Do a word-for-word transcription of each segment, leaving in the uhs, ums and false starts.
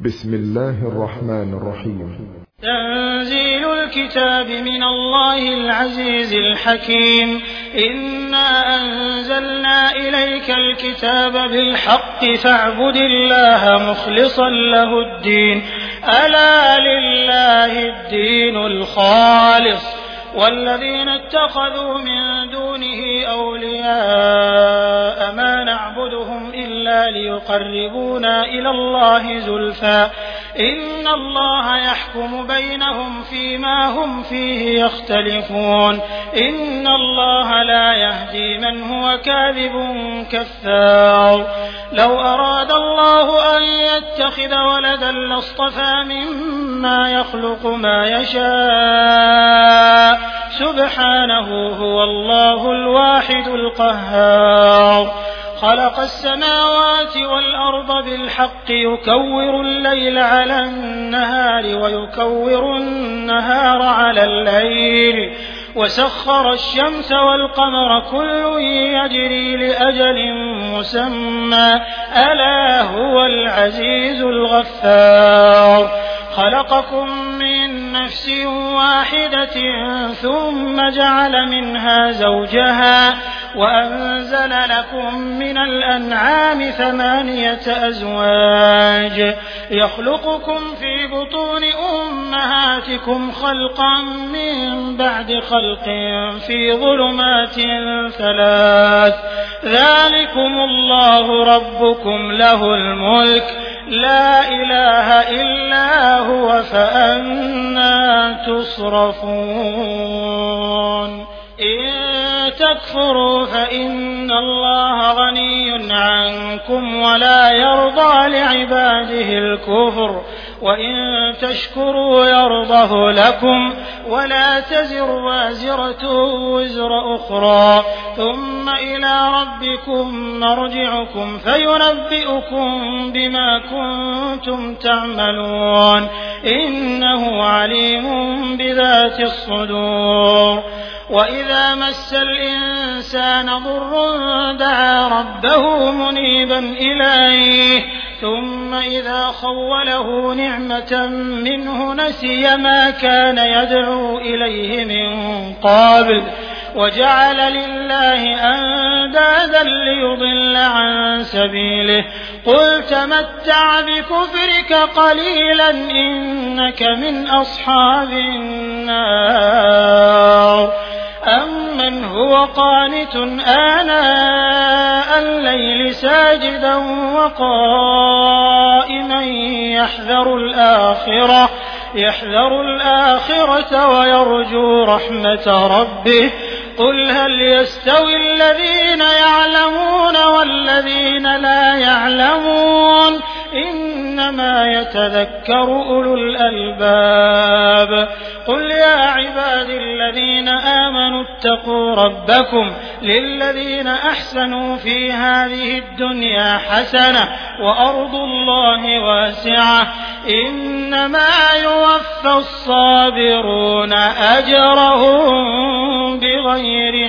بسم الله الرحمن الرحيم. تنزيل الكتاب من الله العزيز الحكيم. إنا أنزلنا إليك الكتاب بالحق فاعبد الله مخلصا له الدين ألا لله الدين الخالص والذين اتخذوا من دونه أولياء ما نعبدهم إلا ليقربونا إلى الله زلفى إن الله يحكم بينهم فيما هم فيه يختلفون إن الله لا يهدي من هو كاذب كفار. لو أراد الله أن يتخذ ولدا لاصطفى مما يخلق ما يشاء سبحانه هو الله الواحد القهار. خلق السماوات والأرض بالحق يكور الليل على النهار ويكور النهار على الليل وسخر الشمس والقمر كل يجري لأجل مسمى ألا هو العزيز الغفار. خلقكم من نفس واحدة ثم جعل منها زوجها وأنزل لكم من الأنعام ثمانية أزواج يخلقكم في بطون أمهاتكم خلقا من بعد خلق في ظلمات ثلاث ذلكم الله ربكم له الملك لا إله إلا هو فأنى تصرفون. إن تكفروا فإن الله غني عنكم ولا يرضى لعباده الكفر وإن تشكروا يرضه لكم ولا تزر وازرة وزر أخرى ثم إلى ربكم مرجعكم فينبئكم بما كنتم تعملون إنه عليم بذات الصدور. وإذا مس الإنسان ضر دعا ربه منيبا إليه ثم إذا خوله نعمة منه نسي ما كان يدعو إليه من قبل وجعل لله أندادا ليضل عن سبيله قل تمتع بكفرك قليلا إنك من أصحاب النار. أمن هو قانت آناء الليل ساجدا وقائما يحذر الآخرة يحذر الآخرة ويرجو رحمة ربه قل هل يستوي الذين يعلمون والذين لا يعلمون إنما يتذكر أولو الألباب. قل يا عبادي الذين آمنوا اتقوا ربكم للذين أحسنوا في هذه الدنيا حسنة وأرض الله واسعة إنما يوفى الصابرون أجرهم بغير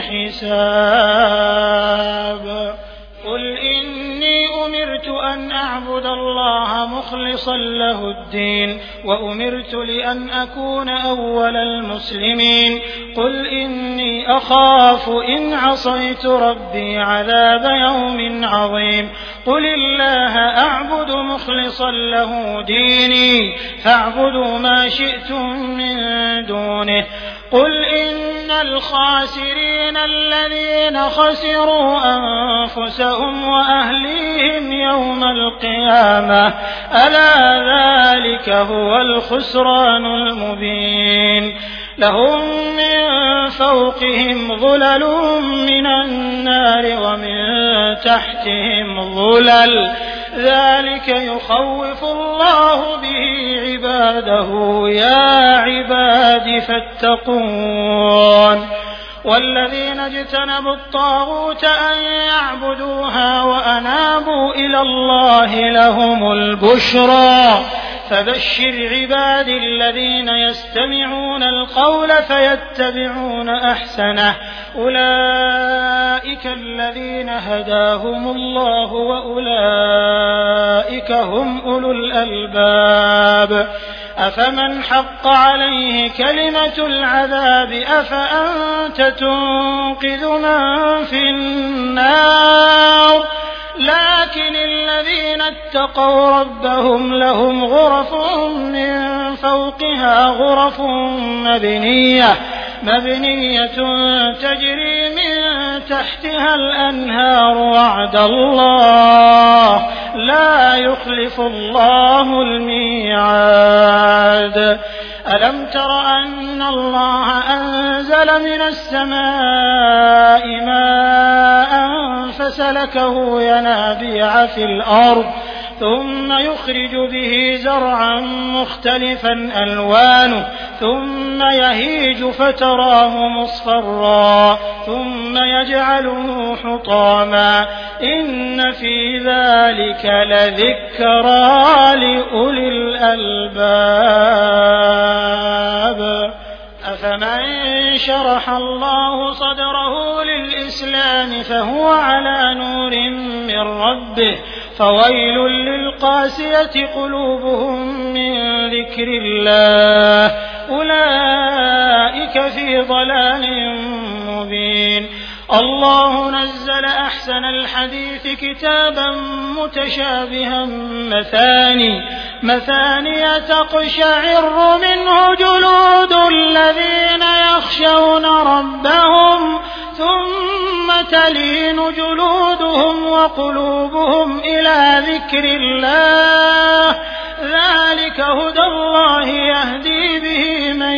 حساب. قل إني أمرت أن أعبد الله مخلصا له الدين وأمرت لأن أكون أول المسلمين. قل إني أخاف إن عصيت ربي عذاب يوم عظيم. قل الله أعبد مخلصا له ديني فاعبدوا ما شئتم من دونه. قل إن الخاسرين الذين خسروا أنفسهم وأهليهم يوم القيامة ألا ذلك هو الخسران المبين. لهم من فوقهم ظلل من النار ومن تحتهم ظلل ذلك يخوف الله به عباده يا عباد فاتقون. والذين اجتنبوا الطاغوت أن يعبدوها وأنابوا إلى الله لهم البشرى فبشر عبادي الذين يستمعون القول فيتبعون أحسنه أولئك الذين هداهم الله وأولئك هم أولو الألباب أفمن حق عليه كلمة العذاب أفأنت تنقذ من في النار لكن الذين اتقوا ربهم لهم غرف من فوقها غرف مبنية مبنية تجري من تحتها الأنهار وعد الله لا يخلف الله الميعاد ألم تر أن الله أنزل من السماء ماء فسلكه ينابيع في الأرض ثم يخرج به زرعا مختلفا ألوانه ثم يهيج فتراه مصفرا ثم يجعله حطاما إن في ذلك لذكرى لأولي الألباب أفمن شرح الله صدره للإسلام فهو على نور من ربه فويل للقاسية قلوبهم من ذكر الله أولئك في ضلال مبين الله نزل أحسن الحديث كتابا متشابها مثاني مثاني تقشعر منه جلود الذين يخشون ربهم ثم تلين جلودهم وقلوبهم إلى ذكر الله ذلك هدى الله يهدي به من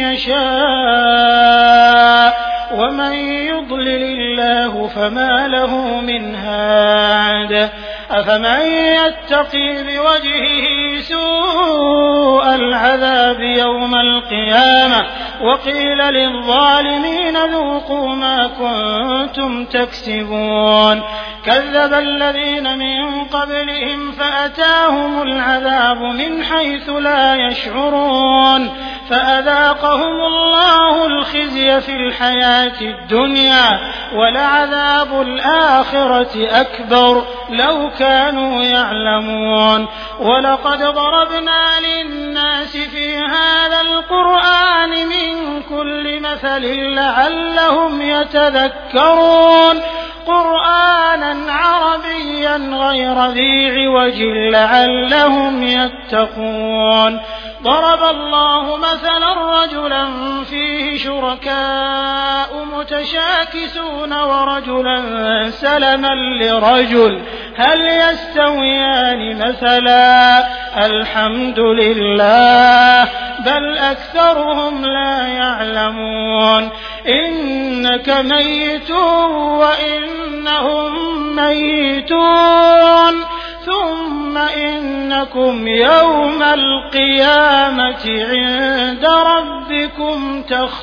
يشاء ومن يضلل الله فما له من هاد أفمن يتقي بوجهه سوء العذاب يوم القيامة وقيل للظالمين ذوقوا ما كنتم تكسبون كذب الذين من قبلهم فأتاهم العذاب من حيث لا يشعرون فأذاقهم الله الخزي في الحياة الدنيا ولعذاب الآخرة أكبر لو كانوا يعلمون ولقد ضربنا للناس في هذا القرآن من كل مثل لعلهم يتذكرون قرآنا عربيا غير ذي عوج لعلهم يتقون ضرب الله مثلا رجلا فيه شركاء متشاكسون ورجلا سلما لرجل هل يستويان مثلا الحمد لله بل أكثرهم لا يعلمون إنك ميت وإنهم ميتون ثم إنكم يوم القيامة عند ربكم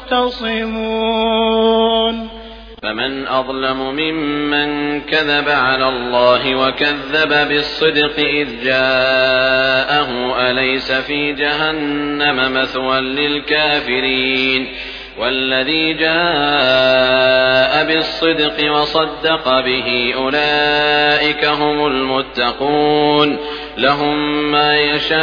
تختصمون فمن أظلم ممن كذب على الله وكذب بالصدق إذ جاءه أليس في جهنم مثوى للكافرين والذي جاء بالصدق وصدق به أولئك هم المتقون لهم ما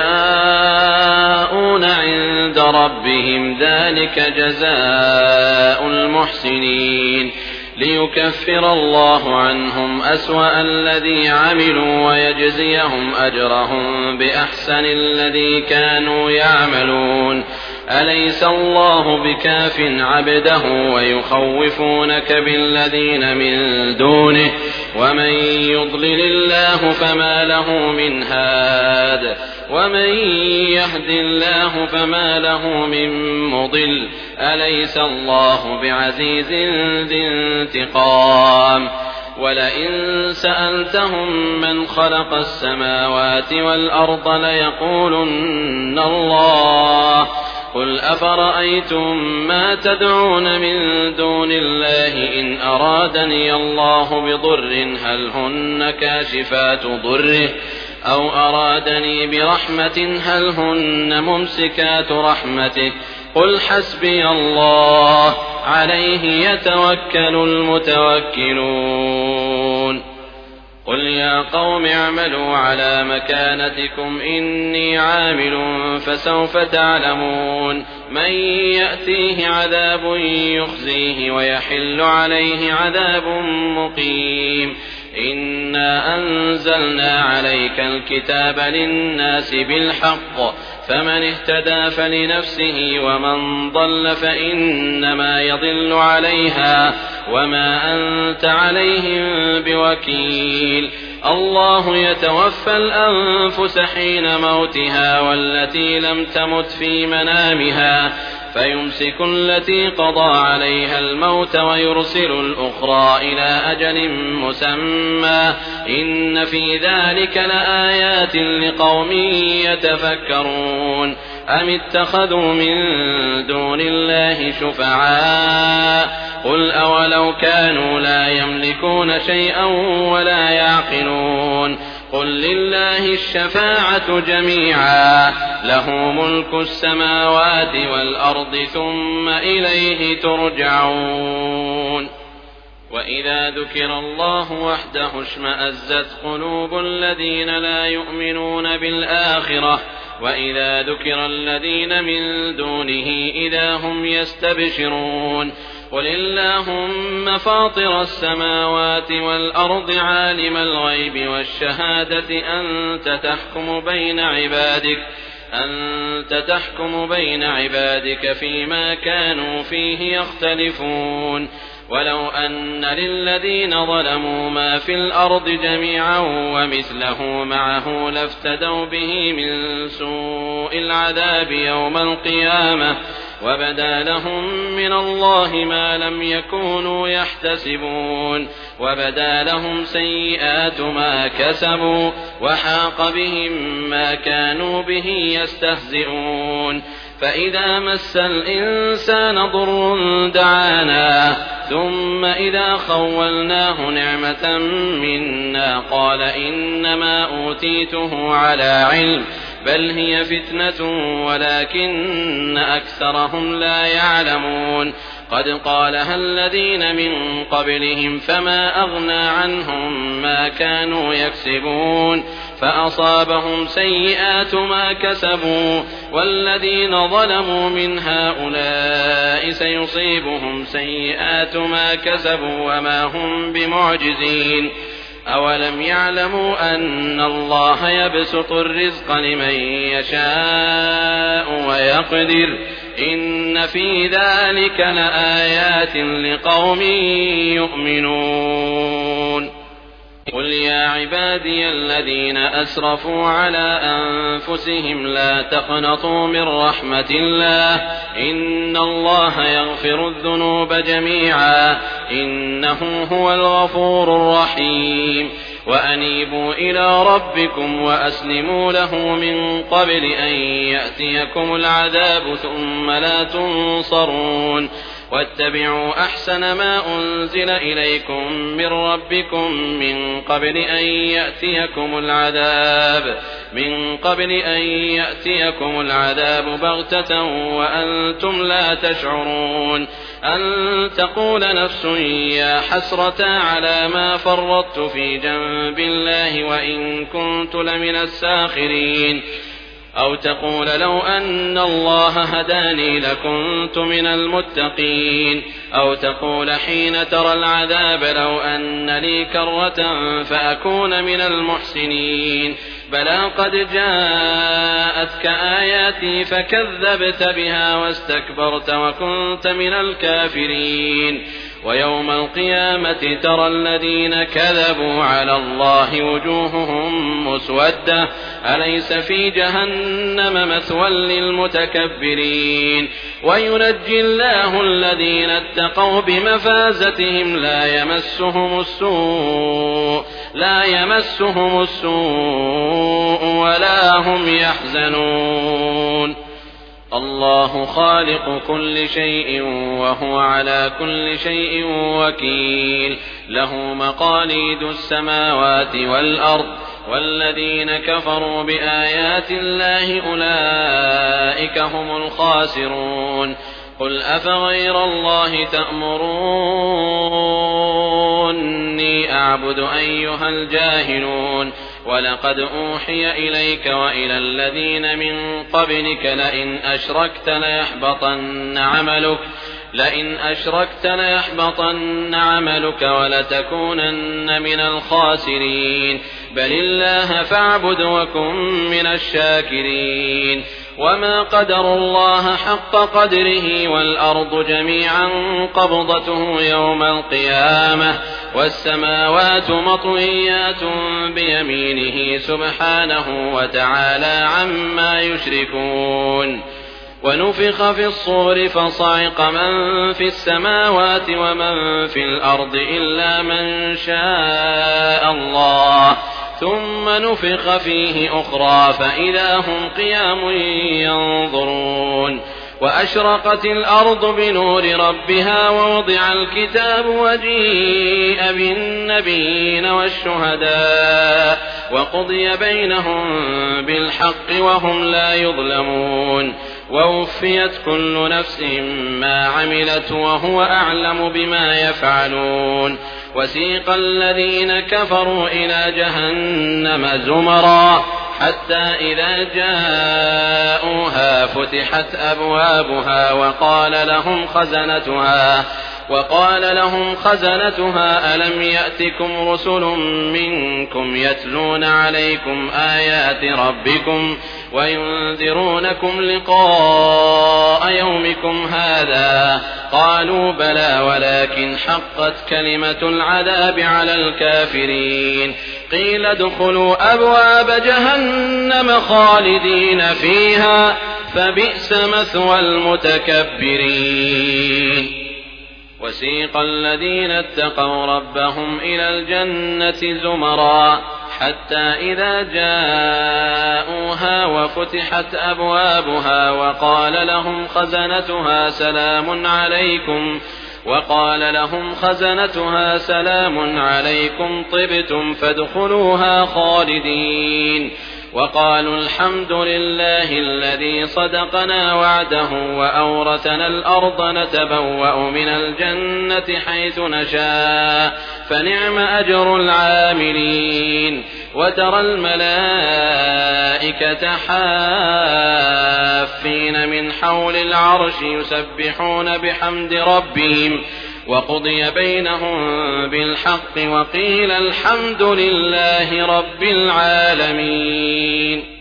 يشاءون عند ربهم ذلك جزاء المحسنين ليكفر الله عنهم أسوأ الذي عملوا ويجزيهم أجرهم بأحسن الذي كانوا يعملون أليس الله بكاف عبده ويخوفونك بالذين من دونه ومن يضلل الله فما له من هاد ومن يهد الله فما له من مضل أليس الله بعزيز ذي انتقام ولئن سألتهم من خلق السماوات والأرض ليقولن الله قل أفرأيتم ما تدعون من دون الله إن أرادني الله بضر هل هن كاشفات ضره أو أرادني برحمة هل هن ممسكات رحمته قل حسبي الله عليه يتوكل المتوكلون قل يا قوم اعملوا على مكانتكم إني عامل فسوف تعلمون من يأتيه عذاب يخزيه ويحل عليه عذاب مقيم إنا أنزلنا عليك الكتاب للناس بالحق فمن اهتدى فلنفسه ومن ضل فإنما يضل عليها وما أنت عليهم بوكيل الله يتوفى الأنفس حين موتها والتي لم تمت في منامها فيمسك التي قضى عليها الموت ويرسل الأخرى إلى أجل مسمى إن في ذلك لآيات لقوم يتفكرون أم اتخذوا من دون الله شفعاء قل أولو كانوا لا يملكون شيئا ولا يعقلون قل لله الشفاعة جميعا له ملك السماوات والأرض ثم إليه ترجعون وإذا ذكر الله وحده اشمأزت قلوب الذين لا يؤمنون بالآخرة وإذا ذكر الذين من دونه إذا هم يستبشرون قل اللهم فاطر السماوات والأرض عالم الغيب والشهادة أنت تحكم بين عبادك أنت تحكم بين عبادك فيما كانوا فيه يختلفون ولو أن للذين ظلموا ما في الأرض جميعا ومثله معه لافتدوا به من سوء العذاب يوم القيامة وبدا لهم من الله ما لم يكونوا يحتسبون وبدا لهم سيئات ما كسبوا وحاق بهم ما كانوا به يستهزئون فإذا مس الإنسان ضر دعانا ثم إذا خولناه نعمة منا قال إنما أوتيته على علم بل هي فتنة ولكن أكثرهم لا يعلمون قد قالها الذين من قبلهم فما أغنى عنهم ما كانوا يكسبون فأصابهم سيئات ما كسبوا والذين ظلموا من هؤلاء سيصيبهم سيئات ما كسبوا وما هم بمعجزين أولم يعلموا أن الله يبسط الرزق لمن يشاء ويقدر إن في ذلك لآيات لقوم يؤمنون قل يا عبادي الذين أسرفوا على أنفسهم لا تقنطوا من رحمة الله إن الله يغفر الذنوب جميعا إنه هو الغفور الرحيم وأنيبوا إلى ربكم وأسلموا له من قبل أن يأتيكم العذاب ثم لا تنصرون واتبعوا أحسن ما أنزل إليكم من ربكم من قبل أن يأتيكم العذاب من قبل أن يأتيكم العذاب بغتة وأنتم لا تشعرون أن تقول نفس يا حسرة على ما فرطت في جنب الله وإن كنت لمن الساخرين أو تقول لو أن الله هداني لكنت من المتقين أو تقول حين ترى العذاب لو أن لي كرة فأكون من المحسنين بلى قد جاءتك آياتي فكذبت بها واستكبرت وكنت من الكافرين ويوم القيامة ترى الذين كذبوا على الله وجوههم مسودة أليس في جهنم مثوى للمتكبرين وينجي الله الذين اتقوا بمفازتهم لا يمسهم السوء لا يمسهم السوء ولا هم يحزنون الله خالق كل شيء وهو على كل شيء وكيل له مقاليد السماوات والأرض والذين كفروا بآيات الله أولئك هم الخاسرون قل أفغير الله تأمروني أعبد أيها الجاهلون ولقد أوحي إليك وإلى الذين من قبلك لئن أشركت ليحبطن عملك لئن أشركت ليحبطن عملك ولتكونن من الخاسرين بل الله فاعبد وكن من الشاكرين وما قدروا الله حق قدره والأرض جميعا قبضته يوم القيامة والسماوات مطويات بيمينه سبحانه وتعالى عما يشركون ونفخ في الصور فصعق من في السماوات ومن في الأرض إلا من شاء الله ثم نفخ فيه أخرى فإذا هم قيام ينظرون وأشرقت الأرض بنور ربها ووضع الكتاب وجيء بالنبيين والشهداء وقضي بينهم بالحق وهم لا يظلمون ووفيت كل نفس ما عملت وهو أعلم بما يفعلون وسيق الذين كفروا إلى جهنم زمرا حتى إذا جاءوها فتحت أبوابها وقال لهم خزنتها وقال لهم خزنتها ألم يأتكم رسل منكم يتلون عليكم آيات ربكم وينذرونكم لقاء يومكم هذا قالوا بلى ولكن حقت كلمة العذاب على الكافرين قيل ادخلوا أبواب جهنم خالدين فيها فبئس مثوى المتكبرين وسيق الذين اتقوا ربهم إلى الجنة زمرا حتى إذا جاءوها وفتحت أبوابها وقال لهم خزنتها سلام عليكم وقال لهم خزنتها سلام عليكم طبتم فادخلوها خالدين وقالوا الحمد لله الذي صدقنا وعده وأورثنا الأرض نتبوأ من الجنة حيث نشاء فنعم أجر العاملين وترى الملائكة حافين من حول العرش يسبحون بحمد ربهم وقضي بينهم بالحق وقيل الحمد لله رب العالمين